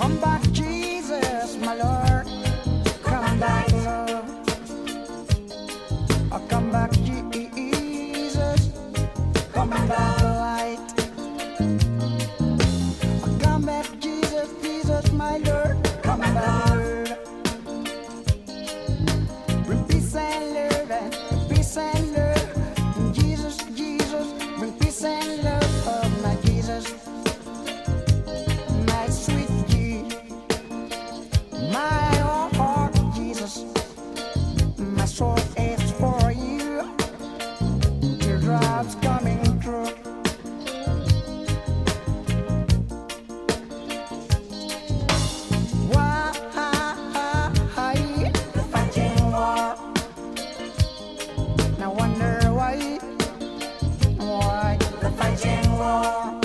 Come back, Jesus, my Lord. Come back, love. Oh, come back, Jesus. Come back, light. Oh, come back, Jesus, Jesus, my Lord. Come back, Lord. Bring peace and love, and peace and love. Jesus, Jesus, bring peace and love. Oh, my Jesus, my sweet Jesus, my heart, Jesus, my soul is for you. Teardrops coming through. Why the fighting war? Now wonder why the fighting war?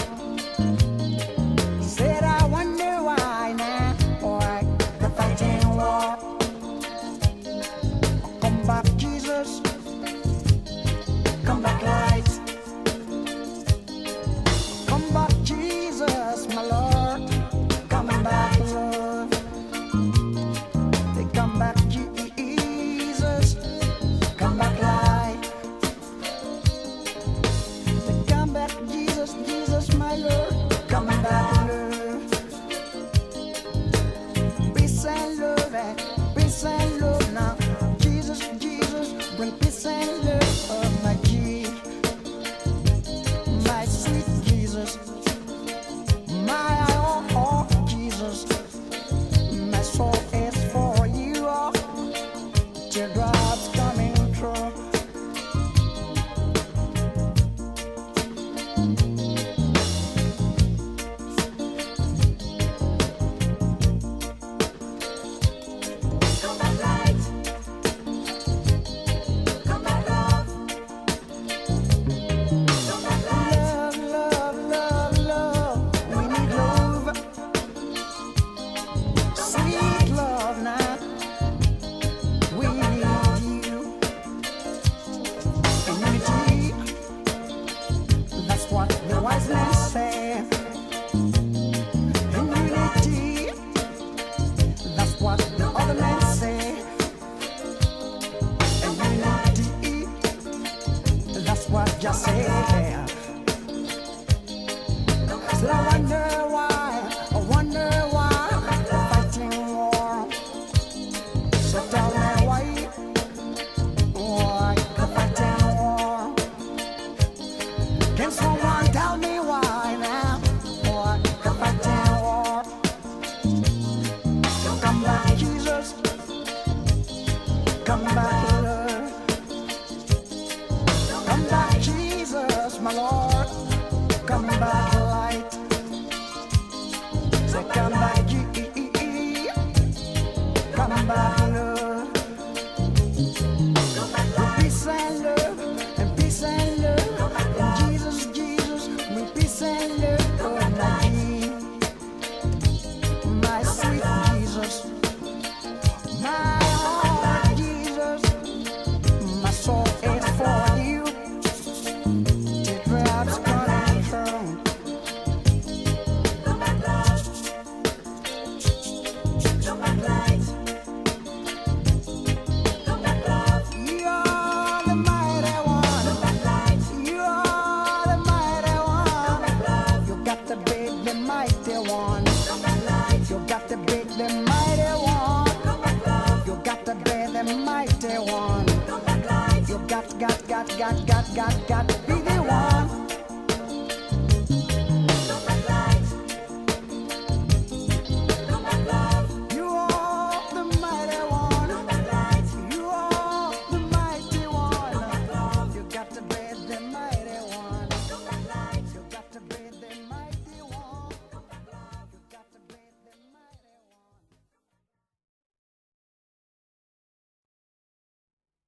Said I wonder why now, why the fighting war? Come back, Jesus. Come back, light. Come back, Jesus, my Lord. Come back, love. They come back, Jesus. Come back, light. They come back, Jesus, Jesus, my Lord. Come back, love. Peace and love, peace and love now. Jesus, Jesus, bring peace and love. Oh, my Jesus, my sweet Jesus, my oh, Jesus, my soul is for you. Oh, teardrops coming through. Come back, light. Come back, love. Come back, light. Love, love, love, love. We need love. Sweet love now. We need you. In unity. That's what the wise men say. In unity. That's what the other men say. In unity. That's what just say. So I wonder why the fighting war. So tell me why the fighting war? Can someone tell me why now? Why the fighting war? Come back, Jesus. Come back, Lord. Come back, Jesus, my Lord. Come back, light. Say, come back, come back, Lord. With peace and love, and peace and love. And Jesus, Jesus, with peace and love. Oh, my Jesus, my sweet Jesus, my heart, Jesus, my soul is for you. Teardrops coming through. Come back, love. Come back, light. Come back, love. You are the mighty one. Come back, light. You are the mighty one. Come back, love. You got to be the mighty one. Come back, light. You got to be the mighty one. Come back, love. You got to be the mighty one. Come back, light. You got to be the one.